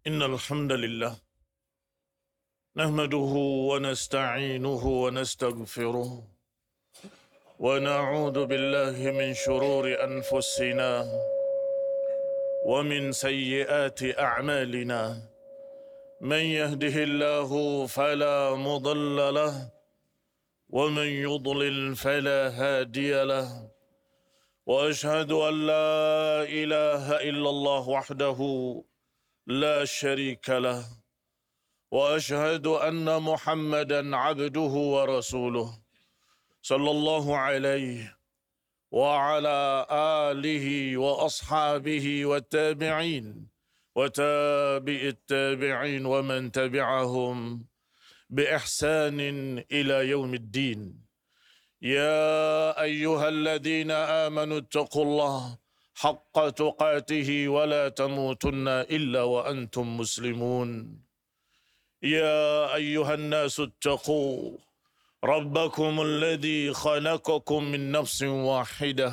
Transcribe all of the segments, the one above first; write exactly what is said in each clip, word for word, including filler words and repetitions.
إن الحمد لله نحمده ونستعينه ونستغفره ونعوذ بالله من شرور أنفسنا ومن سيئات أعمالنا من يهده الله فلا مضل له ومن يضلل فلا هادي له وأشهد أن لا إله إلا الله وحده لا شريك له وأشهد أن محمدًا عبده ورسوله صلى الله عليه وعلى آله وأصحابه والتابعين وتابع التابعين ومن تبعهم بإحسان إلى يوم الدين. يا أيها الذين آمنوا اتقوا الله حق تقاته ولا تموتن إلا وأنتم مسلمون. يا أيها الناس اتقوا ربكم الذي خلقكم من نفس واحدة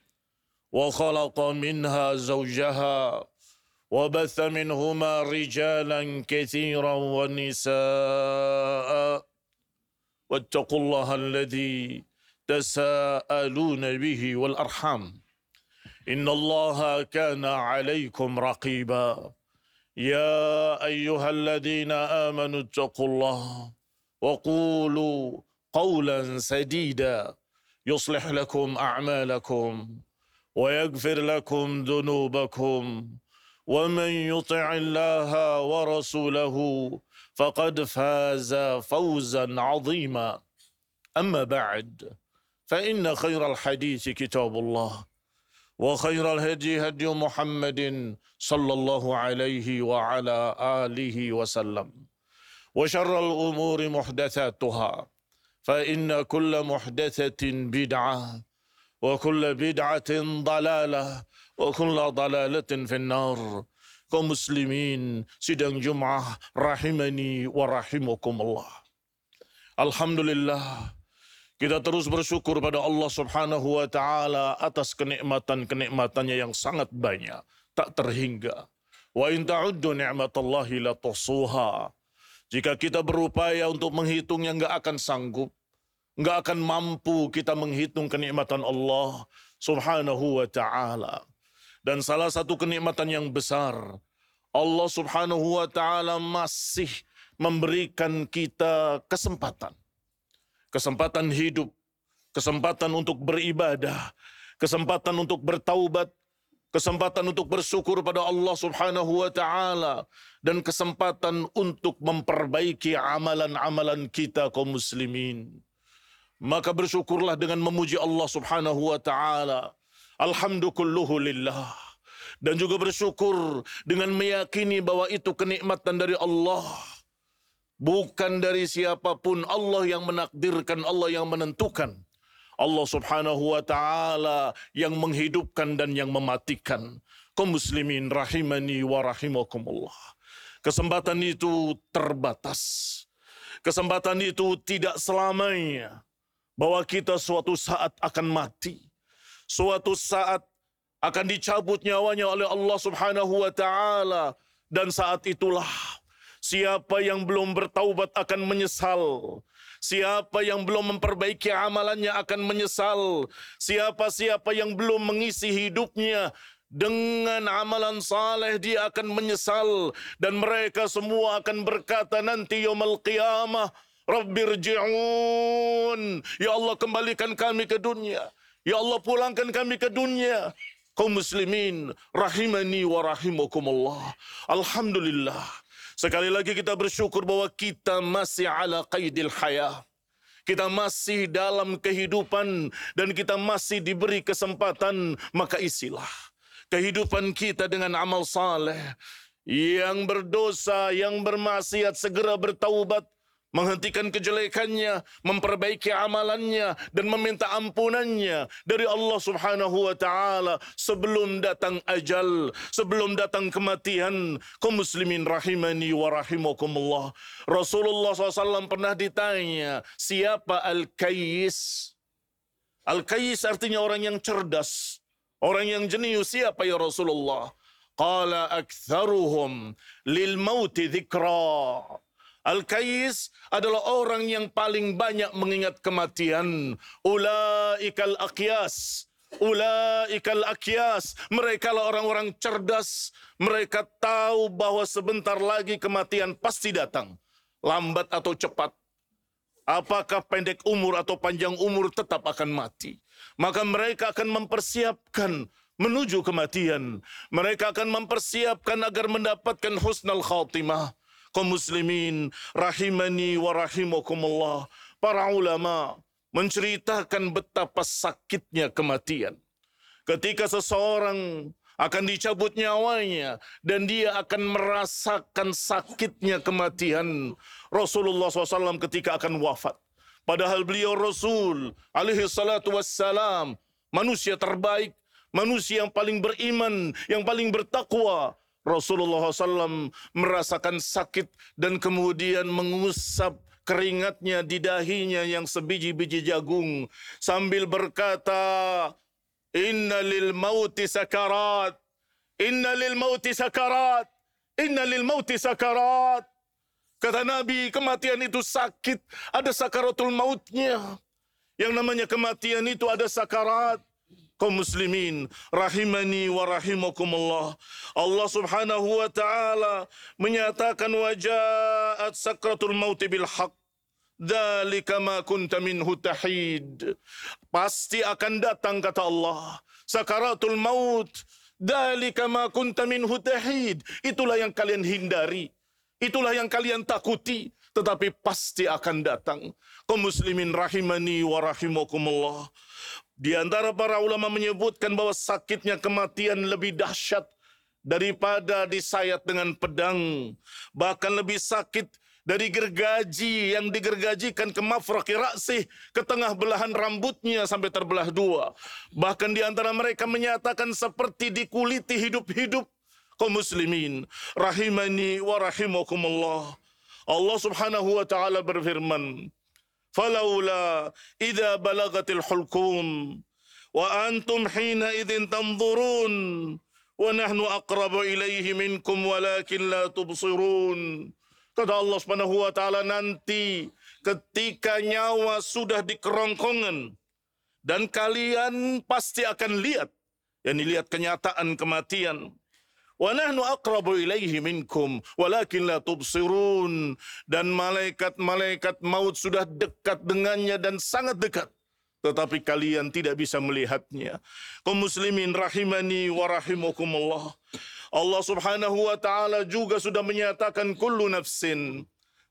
وخلق منها زوجها وبث منهما رجالا كثيرا ونساء واتقوا الله الذي تساءلون به والأرحام إن الله كان عليكم رقيبا. يا أيها الذين آمنوا اتقوا الله وقولوا قولا سديدا يصلح لكم أعمالكم ويغفر لكم ذنوبكم ومن يطع الله ورسوله فقد فاز فوزا عظيما. أما بعد فإن خير الحديث كتاب الله وخير الهدي هدي محمد صلى الله عليه وعلى آله وسلم وشر الأمور محدثاتها فإن كل محدثة بدعة وكل بدعة ضلالة وكل ضلالة في النار. Kaum muslimin sidang Jumat rahimani wa rahimakumullah. Alhamdulillah, kita terus bersyukur pada Allah Subhanahu wa taala atas kenikmatan-kenikmatannya yang sangat banyak, tak terhingga. Wa in ta'uddu ni'matallahi la tuhsuha. Jika kita berupaya untuk menghitungnya, enggak akan sanggup, enggak akan mampu kita menghitung kenikmatan Allah Subhanahu wa taala. Dan salah satu kenikmatan yang besar, Allah Subhanahu wa taala masih memberikan kita kesempatan. Kesempatan hidup, kesempatan untuk beribadah, kesempatan untuk bertaubat, kesempatan untuk bersyukur pada Allah Subhanahu wa taala, dan kesempatan untuk memperbaiki amalan-amalan kita kaum muslimin. Maka bersyukurlah dengan memuji Allah Subhanahu wa taala. Alhamdulillah lillah. Dan juga bersyukur dengan meyakini bahwa itu kenikmatan dari Allah. Bukan dari siapapun, Allah yang menakdirkan, Allah yang menentukan. Allah Subhanahu wa taala yang menghidupkan dan yang mematikan. Kaum muslimin rahimani wa rahimakumullah. Kesempatan itu terbatas. Kesempatan itu tidak selamanya. Bahwa kita suatu saat akan mati. Suatu saat akan dicabut nyawanya oleh Allah Subhanahu wa taala, dan saat itulah siapa yang belum bertaubat akan menyesal. Siapa yang belum memperbaiki amalannya akan menyesal. Siapa-siapa yang belum mengisi hidupnya dengan amalan saleh, dia akan menyesal. Dan mereka semua akan berkata nanti yaumul qiyamah, Rabbirji'un, ya Allah kembalikan kami ke dunia. Ya Allah pulangkan kami ke dunia. Kaum muslimin rahimani wa rahimakumullah. Alhamdulillah. Sekali lagi kita bersyukur bahwa kita masih ala qaidil hayah. Kita masih dalam kehidupan dan kita masih diberi kesempatan, maka isilah kehidupan kita dengan amal saleh. Yang berdosa, yang bermaksiat segera bertaubat, menghentikan kejelekannya, memperbaiki amalannya, dan meminta ampunannya dari Allah Subhanahu wa taala sebelum datang ajal, sebelum datang kematian. Kaum muslimin rahimani wa rahimakumullah. Rasulullah shallallahu alaihi wasallam pernah ditanya, siapa Al-Kayyis? Al-Kayyis artinya orang yang cerdas, orang yang jenius. Siapa ya Rasulullah? qala aktsaruhum lil mauti dzikra. Al-Kais adalah orang yang paling banyak mengingat kematian. Ulaikal aqyas. Ulaikal aqyas. Mereka lah orang-orang cerdas. Mereka tahu bahwa sebentar lagi kematian pasti datang. Lambat atau cepat. Apakah pendek umur atau panjang umur tetap akan mati. Maka mereka akan mempersiapkan menuju kematian. Mereka akan mempersiapkan agar mendapatkan husnul khatimah. Kaum muslimin rahimani wa rahimakumullah. Para ulama menceritakan betapa sakitnya kematian. Ketika seseorang akan dicabut nyawanya dan dia akan merasakan sakitnya kematian. Rasulullah shallallahu alaihi wasallam ketika akan wafat. Padahal beliau Rasul alaihi salatu wassalam, manusia terbaik, manusia yang paling beriman, yang paling bertakwa. Rasulullah shallallahu alaihi wasallam merasakan sakit dan kemudian mengusap keringatnya di dahinya yang sebiji-biji jagung sambil berkata, Inna lil mauti sakarat, inna lil mauti sakarat, inna lil mauti sakarat. Kata Nabi, kematian itu sakit, ada sakaratul mautnya. Yang namanya kematian itu ada sakarat. Kaum muslimin rahimani wa rahimakumullah. Allah Subhanahu wa taala menyatakan wajaat sakratul maut bil haqq. Dzalika ma kunta minhu tahid. Pasti akan datang kata Allah. Sakaratul maut. Dzalika ma kunta minhu tahid. Itulah yang kalian hindari. Itulah yang kalian takuti. Tetapi pasti akan datang. Kaum muslimin rahimani wa rahimakumullah. Di antara para ulama menyebutkan bahwa sakitnya kematian lebih dahsyat daripada disayat dengan pedang. Bahkan lebih sakit dari gergaji yang digergajikan ke mafraqi ra'sih, ke tengah belahan rambutnya sampai terbelah dua. Bahkan di antara mereka menyatakan seperti dikuliti hidup-hidup. Kaum muslimin rahimani wa rahimakumullah. Allah Subhanahu wa taala berfirman, Falaula idza balagatil hulqum wa antum hina idzin tanzurun wa nahnu aqrabu ilaihi minkum walakin la tubsirun. Kata Allah Subhanahu wa taala, nanti ketika nyawa sudah di kerongkongan dan kalian pasti akan lihat, yakni lihat kenyataan kematian. Wa nahnu aqrabu ilaihi minkum walakin la tubsirun. Dan malaikat-malaikat maut sudah dekat dengannya dan sangat dekat, tetapi kalian tidak bisa melihatnya. Kaum muslimin rahimani wa rahimakumullah. Allah Subhanahu wa taala juga sudah menyatakan kullu nafsin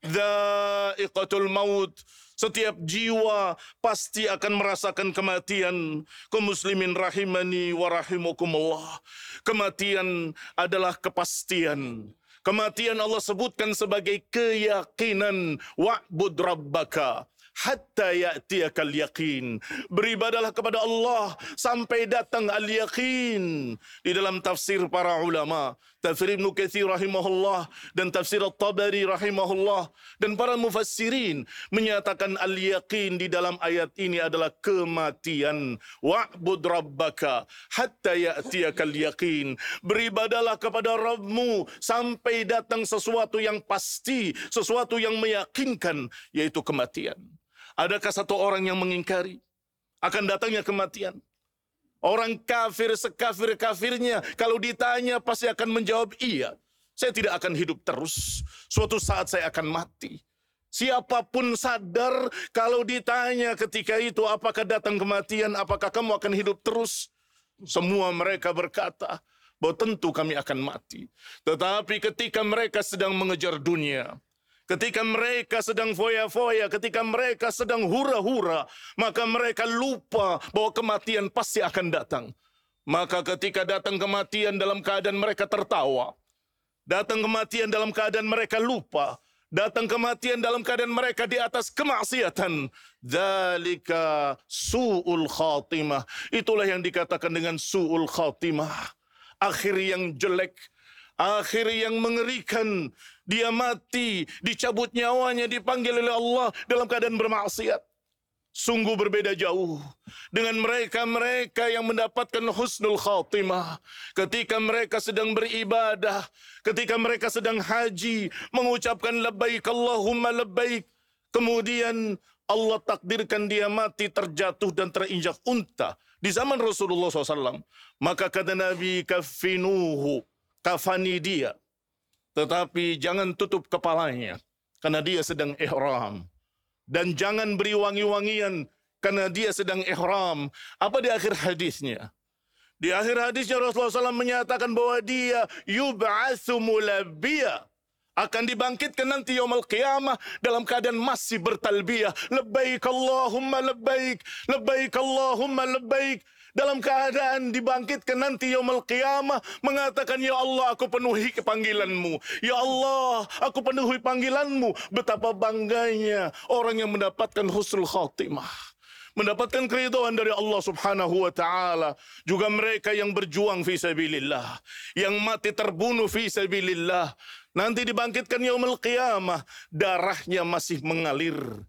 dha'iqatul maut. Setiap jiwa pasti akan merasakan kematian. Kaum muslimin rahimani wa rahimakumullah. Kematian adalah kepastian. Kematian Allah sebutkan sebagai keyakinan. Wa'bud rabbaka hatta ya'tiyakal yaqin. Beribadalah kepada Allah sampai datang al-yaqin. Di dalam tafsir para ulama, tafsir Ibnu Katsir rahimahullah dan tafsir At-Tabari rahimahullah dan para mufassirin menyatakan al-yaqin di dalam ayat ini adalah kematian. Wa'bud rabbaka hatta ya'tiyakal yaqin. Beribadalah kepada Rabbmu sampai datang sesuatu yang pasti, sesuatu yang meyakinkan, yaitu kematian. Adakah satu orang yang mengingkari akan datangnya kematian? Orang kafir sekafir-kafirnya, kalau ditanya pasti akan menjawab, iya, saya tidak akan hidup terus. Suatu saat saya akan mati. Siapapun sadar kalau ditanya ketika itu, apakah datang kematian, apakah kamu akan hidup terus? Semua mereka berkata bahwa tentu kami akan mati. Tetapi ketika mereka sedang mengejar dunia, ketika mereka sedang foya-foya, ketika mereka sedang hura-hura, maka mereka lupa bahwa kematian pasti akan datang. Maka ketika datang kematian dalam keadaan mereka tertawa, datang kematian dalam keadaan mereka lupa, datang kematian dalam keadaan mereka di atas kemaksiatan. Dzalika su'ul khatimah. Itulah yang dikatakan dengan su'ul khatimah. Akhir yang jelek, akhir yang mengerikan. Dia mati, dicabut nyawanya, dipanggil oleh Allah dalam keadaan bermaksiat. sungguh berbeda jauh dengan mereka-mereka yang mendapatkan husnul khatimah ketika mereka sedang beribadah, ketika mereka sedang haji, mengucapkan labbaik Allahumma labbaik. Kemudian Allah takdirkan dia mati, terjatuh dan terinjak unta di zaman Rasulullah shallallahu alaihi wasallam. Maka kata Nabi, kafinuhu, kafani dia, tetapi jangan tutup kepalanya karena dia sedang ihram. Dan jangan beri wangi-wangian karena dia sedang ihram. Apa di akhir hadisnya? Di akhir hadisnya Rasulullah shallallahu alaihi wasallam menyatakan bahwa dia yub'atsu mulabbiya, akan dibangkitkan nanti yaumul qiyamah dalam keadaan masih bertalbiyah. Labbaik Allahumma labbaik, labbaik Allahumma labbaik. Dalam keadaan dibangkitkan nanti yaumul qiyamah mengatakan, ya Allah, aku penuhi panggilanmu. Ya Allah, aku penuhi panggilanmu. Betapa bangganya orang yang mendapatkan husnul khatimah, mendapatkan keridhaan dari Allah subhanahu wa ta'ala. Juga mereka yang berjuang fi sabilillah, yang mati terbunuh fi sabilillah, nanti dibangkitkan yaumul qiyamah, darahnya masih mengalir,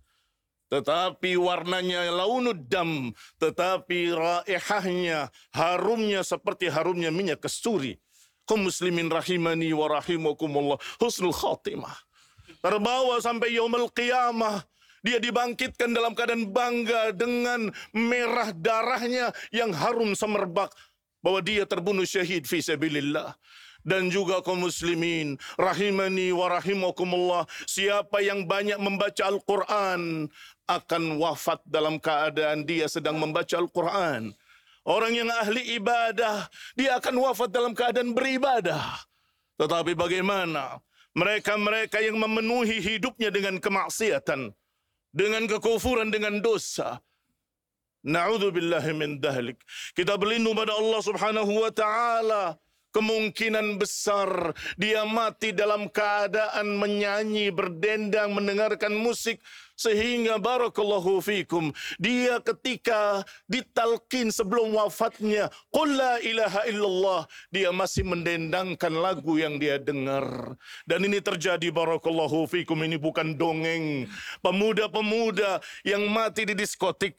tetapi warnanya launud dam, tetapi raihahnya, harumnya seperti harumnya minyak kasturi. Kaum muslimin rahimani wa rahimakumullah, husnul khatimah. Terbawa sampai yaumul qiyamah, dia dibangkitkan dalam keadaan bangga dengan merah darahnya yang harum semerbak, bahwa dia terbunuh syahid fi sabilillah. Dan juga kaum muslimin rahimani wa rahimakumullah, siapa yang banyak membaca Al-Quran akan wafat dalam keadaan dia sedang membaca Al-Quran. Orang yang ahli ibadah, dia akan wafat dalam keadaan beribadah. Tetapi bagaimana mereka-mereka yang memenuhi hidupnya dengan kemaksiatan, dengan kekufuran, dengan dosa? Na'udzubillahi min dhalik. Kita berlindung pada Allah subhanahu wa ta'ala. Kemungkinan besar dia mati dalam keadaan menyanyi, berdendang, mendengarkan musik, sehingga barakallahu fikum, dia ketika ditalkin sebelum wafatnya, qul la ilaha illallah, dia masih mendendangkan lagu yang dia dengar. Dan ini terjadi barakallahu fikum, ini bukan dongeng. Pemuda-pemuda yang mati di diskotik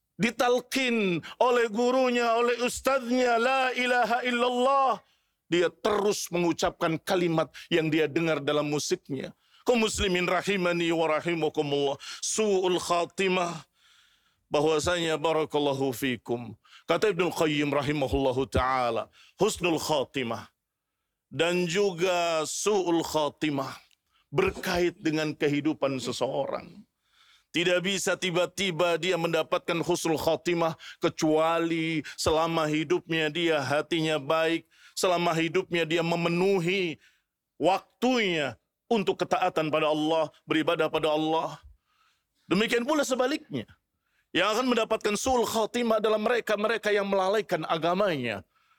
ditalkin oleh gurunya, oleh ustadznya, la ilaha illallah, dia terus mengucapkan kalimat yang dia dengar dalam musiknya. Kaum muslimin rahimani wa rahimakumullah, su'ul khatimah, bahwasanya barakallahu fikum, kata Ibnu Qayyim rahimahullahu ta'ala, husnul khatimah dan juga su'ul khatimah berkait dengan kehidupan seseorang. Tidak bisa tiba-tiba dia mendapatkan husnul khatimah kecuali selama hidupnya dia hatinya baik, selama hidupnya dia memenuhi waktunya untuk ketaatan pada Allah, beribadah pada Allah. Demikian pula sebaliknya, yang akan mendapatkan su'ul khatimah adalah mereka-mereka yang melalaikan agamanya,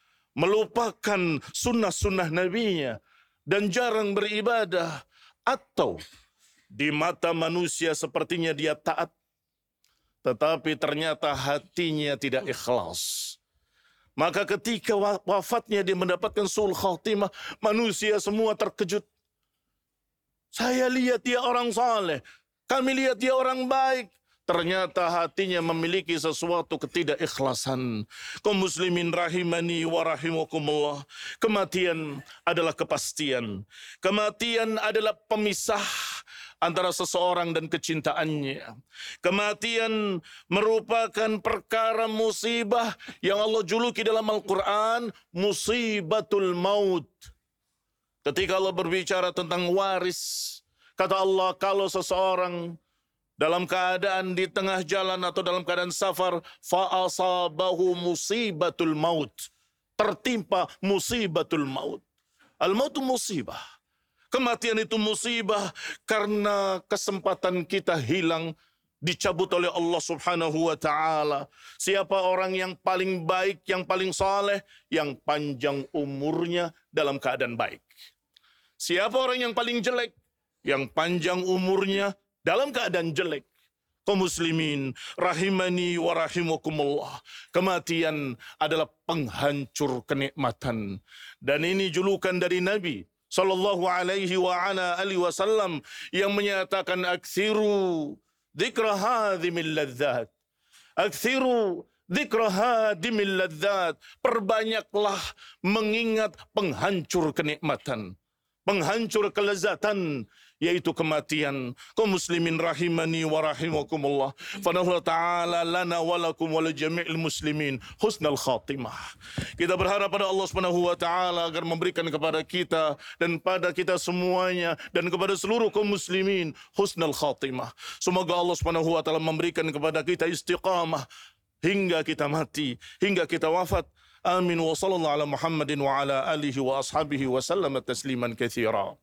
melupakan sunnah-sunnah nabinya, dan jarang beribadah, atau di mata manusia sepertinya dia taat, tetapi ternyata hatinya tidak ikhlas. Maka ketika wafatnya dia mendapatkan su'ul khatimah, manusia semua terkejut. Saya lihat dia orang saleh, kami lihat dia orang baik. Ternyata hatinya memiliki sesuatu ketidakikhlasan. Kaum muslimin rahimani wa rahimakumullah, kematian adalah kepastian. Kematian adalah pemisah antara seseorang dan kecintaannya. Kematian merupakan perkara musibah yang Allah juluki dalam Al-Quran musibatul maut. Ketika Allah berbicara tentang waris, kata Allah, kalau seseorang dalam keadaan di tengah jalan atau dalam keadaan safar, fa'asabahu musibatul maut, tertimpa musibatul maut. Al-mautu musibah. Kematian itu musibah karena kesempatan kita hilang, dicabut oleh Allah subhanahu wa ta'ala. Siapa orang yang paling baik, yang paling saleh, yang panjang umurnya dalam keadaan baik. Siapa orang yang paling jelek, yang panjang umurnya dalam keadaan jelek. Kaum muslimin rahimani wa rahimakumullah, kematian adalah penghancur kenikmatan. Dan ini julukan dari Nabi sallallahu alaihi wa ala alihi wasallam yang menyatakan aksiru dzikra hadhimil ladzat. Aktsiru dzikra hadimil ladzat. Perbanyaklah mengingat penghancur kenikmatan, penghancur kelezatan, yaitu kematian. Kaum muslimin rahimani wa rahimakumullah. Fadallahu ta'ala lana walakum wal jami'il muslimin husnal khatimah. Kita berharap pada Allah Subhanahu wa taala agar memberikan kepada kita dan pada kita semuanya dan kepada seluruh kaum muslimin husnal khatimah. Semoga Allah Subhanahu wa taala memberikan kepada kita istiqamah hingga kita mati, hingga kita wafat. Amin wa sallallahu ala Muhammadin wa ala alihi wa ashabihi wa sallam tasliman katsira.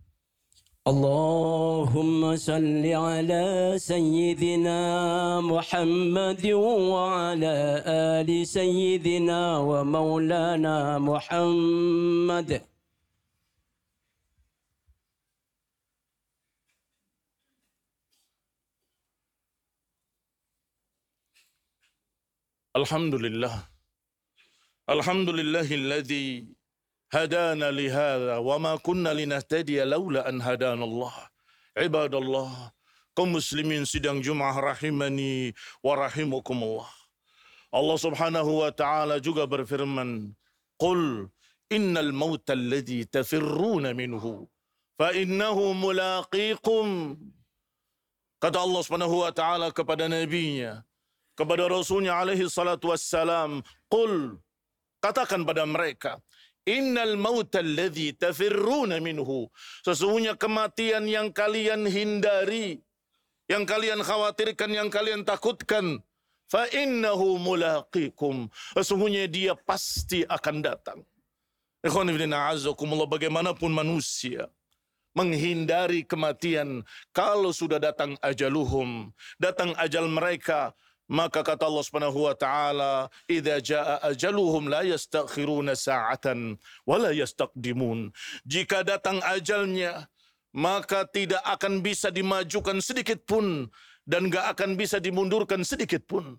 اللهم صل على سيدنا محمد وعلى آل سيدنا ومولانا محمد. Alhamdulillah. Alhamdulillahilladzi hadana lihada wa ma kunna linahtadiya laula an hadana Allah. Ibadallah, kaum muslimin sidang Jumat rahimani wa rahimakumullah. Allah Subhanahu wa taala juga berfirman, "Qul innal mauta alladzi tafirruna minhu fa innahu mulaqikum." Kata Allah Subhanahu wa taala kepada nabinya, kepada rasulnya alaihi salatu wassalam, "Qul," katakan pada mereka, innal mauta alladzi tafirruna minhu. Sesungguhnya kematian yang kalian hindari, yang kalian khawatirkan, yang kalian takutkan, fa innahu mulaqikum. Sesungguhnya dia pasti akan datang. Ikhwan fillah azakumullah, bagaimanapun manusia menghindari kematian, kalau sudah datang ajaluhum, datang ajal mereka, maka kata Allah Subhanahu wa taala, "Idza jaa ajaluhum la yastakhiruna sa'atan wa la yastaqdimun." Jika datang ajalnya, maka tidak akan bisa dimajukan sedikit pun dan enggak akan bisa dimundurkan sedikit pun.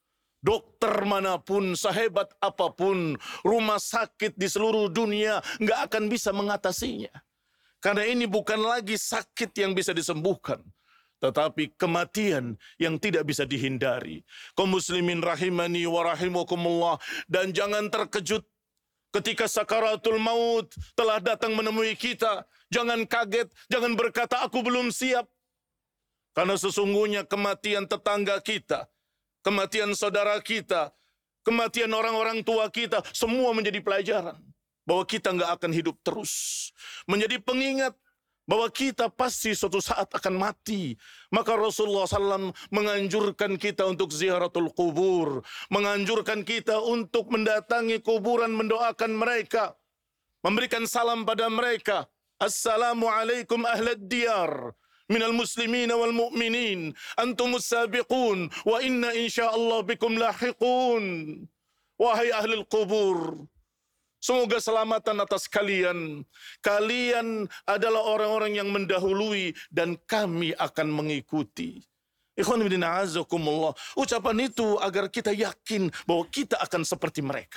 Dokter manapun, sehebat apapun, rumah sakit di seluruh dunia enggak akan bisa mengatasinya. Karena ini bukan lagi sakit yang bisa disembuhkan, tetapi kematian yang tidak bisa dihindari. Kaum muslimin rahimani wa rahimakumullah, dan jangan terkejut ketika sakaratul maut telah datang menemui kita. Jangan kaget, jangan berkata aku belum siap. Karena sesungguhnya kematian tetangga kita, kematian saudara kita, kematian orang-orang tua kita, semua menjadi pelajaran bahwa kita nggak akan hidup terus. Menjadi pengingat bahwa kita pasti suatu saat akan mati. Maka Rasulullah shallallahu alaihi wasallam menganjurkan kita untuk ziyaratul kubur, menganjurkan kita untuk mendatangi kuburan, mendoakan mereka, memberikan salam pada mereka. Assalamualaikum ahlad diyar minal muslimin wal mu'minin, antumus sabiqun wa inna insyaallah bikum lahiqun. Wahai ahli kubur, semoga selamatan atas kalian. Kalian adalah orang-orang yang mendahului dan kami akan mengikuti. Ikhwan fillah azakumullah. Ucapan itu agar kita yakin bahwa kita akan seperti mereka.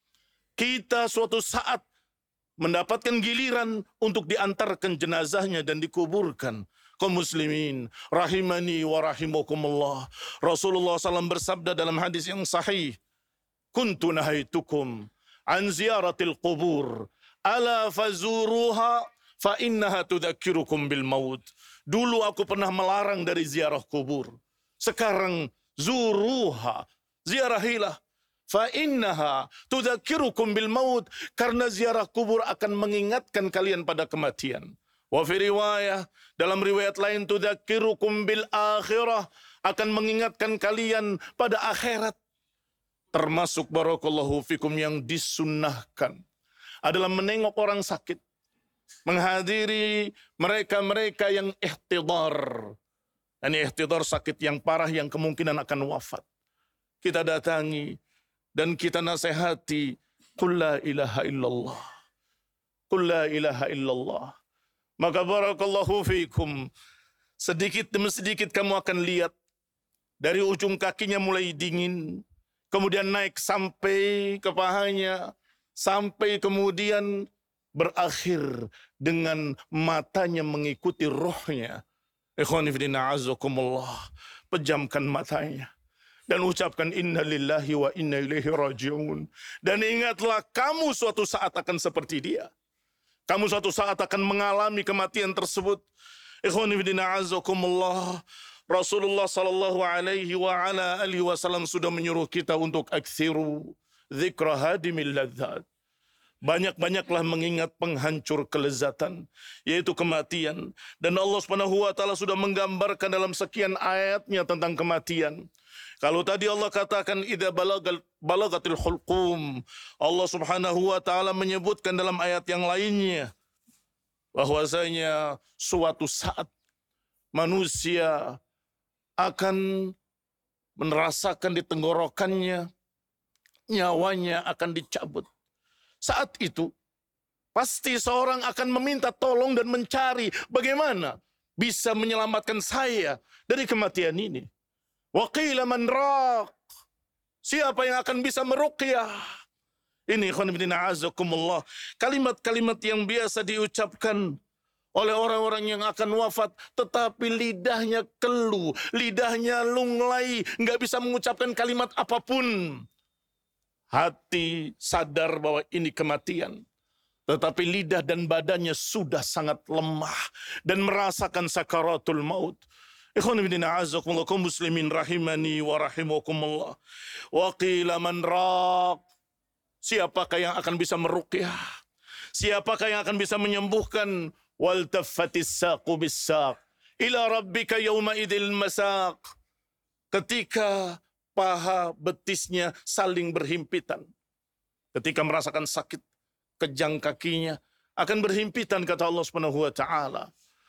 Kita suatu saat mendapatkan giliran untuk diantarkan jenazahnya dan dikuburkan. Kaum muslimin rahimani wa rahimakumullah. Rasulullah shallallahu alaihi wasallam bersabda dalam hadis yang sahih, "Kuntu nahaitukum an ziyaratil qubur, ala fazuruha fa innaha tudzakirukum bil maut." Dulu aku pernah melarang dari ziarah kubur. Sekarang zuruha, ziarahilah. Fa innaha tudzakirukum bil maut, karena ziarah kubur akan mengingatkan kalian pada kematian. Wa fi riwayah, dalam riwayat lain, tudzakirukum bil akhirah, akan mengingatkan kalian pada akhirat. Termasuk barakallahu fikum yang disunnahkan adalah menengok orang sakit, menghadiri mereka-mereka yang ihtidar. Ini ihtidar sakit yang parah yang kemungkinan akan wafat. Kita datangi dan kita nasihati, qul la ilaha illallah, qul la ilaha illallah. Maka barakallahu fikum, sedikit demi sedikit kamu akan lihat dari ujung kakinya mulai dingin, kemudian naik sampai ke pahanya, sampai kemudian berakhir dengan matanya mengikuti rohnya. Ikhwani fillah azakumullah, pejamkan matanya. dan ucapkan inna lillahi wa inna ilaihi raji'un. Dan ingatlah kamu suatu saat akan seperti dia. Kamu suatu saat akan mengalami kematian tersebut. Ikhwani fillah azakumullah. Rasulullah sallallahu alaihi wa ala alihi wasallam sudah menyuruh kita untuk aktsiru dzikra hadimil ladzat. Banyak-banyaklah mengingat penghancur kelezatan, yaitu kematian. Dan Allah Subhanahu wa taala sudah menggambarkan dalam sekian ayatnya tentang kematian. Kalau tadi Allah katakan idza balagal balagatil hulqum, Allah Subhanahu wa taala menyebutkan dalam ayat yang lainnya bahwasanya suatu saat manusia akan merasakan di tenggorokannya nyawanya akan dicabut. Saat itu pasti seorang akan meminta tolong dan mencari bagaimana bisa menyelamatkan saya dari kematian ini. Wa qila man raq. Siapa yang akan bisa meruqyah? Ini ikhwan fillah azakumullah, kalimat-kalimat yang biasa diucapkan oleh orang-orang yang akan wafat, tetapi lidahnya kelu, lidahnya lunglai, nggak bisa mengucapkan kalimat apapun. Hati sadar bahwa ini kematian, tetapi lidah dan badannya sudah sangat lemah dan merasakan sakaratul maut. Ikhwan fillah azakumullah kaum muslimin rahimani wa rahimakumullah. Wa qila man raq. Siapakah yang akan bisa meruqyah? Siapakah yang akan bisa menyembuhkan? Wal taffatis saqu bis saq ila rabbika yauma idzil masaq. Ketika paha betisnya saling berhimpitan, ketika merasakan sakit, kejang kakinya akan berhimpitan, kata Allah Subhanahu wa taala.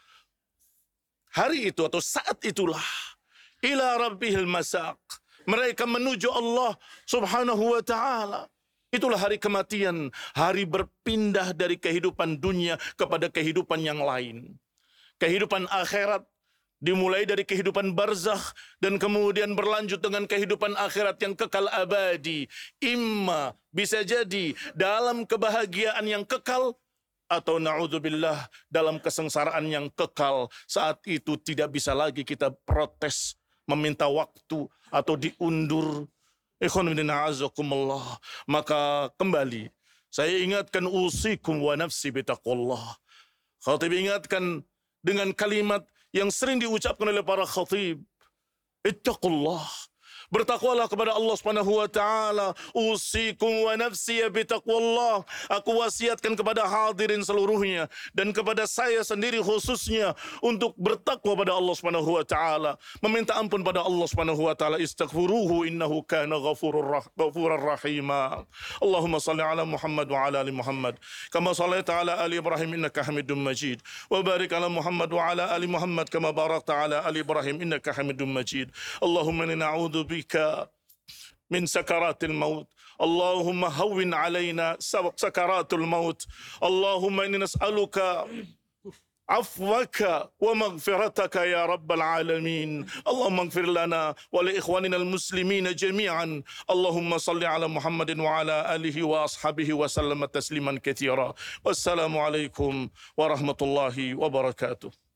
Hari itu atau saat itulah ila rabbihil masaq, mereka menuju Allah Subhanahu wa taala. Itulah hari kematian, hari berpindah dari kehidupan dunia kepada kehidupan yang lain. Kehidupan akhirat dimulai dari kehidupan barzakh dan kemudian berlanjut dengan kehidupan akhirat yang kekal abadi. Imma bisa jadi dalam kebahagiaan yang kekal, atau na'udzubillah dalam kesengsaraan yang kekal. Saat itu tidak bisa lagi kita protes, meminta waktu atau diundur. Ikhwan fillah azakumullah. Maka kembali saya ingatkan usikum wa nafsi bitaqwallah. Khatib ingatkan dengan kalimat yang sering diucapkan oleh para khatib. Ittaqullah. Bertakwalah kepada Allah Subhanahu wa taala. Usikum wa nafsi bitaqwallah. Aku wasiatkan kepada hadirin seluruhnya dan kepada saya sendiri khususnya untuk bertakwa pada Allah Subhanahu wa taala, meminta ampun pada Allah Subhanahu wa taala. Istaghfiruhu innahu kana ghafurur rahima. Allahumma shalli ala Muhammad wa ala ali Muhammad kama shallaita ala ali Ibrahim innaka Hamidum Majid. Wa barik ala Muhammad wa ala ali Muhammad kama barakta ala ali Ibrahim innaka Hamidum Majid. Allahumma inna na'udzu من سكرات الموت. اللهم هون علينا سكرات الموت. اللهم إني نسألك عفوك ومغفرتك يا رب العالمين. اللهم اغفر لنا ولإخواننا المسلمين جميعا. اللهم صل على محمد وعلى آله وأصحابه وسلم تسليما كثيرا. والسلام عليكم ورحمة الله وبركاته.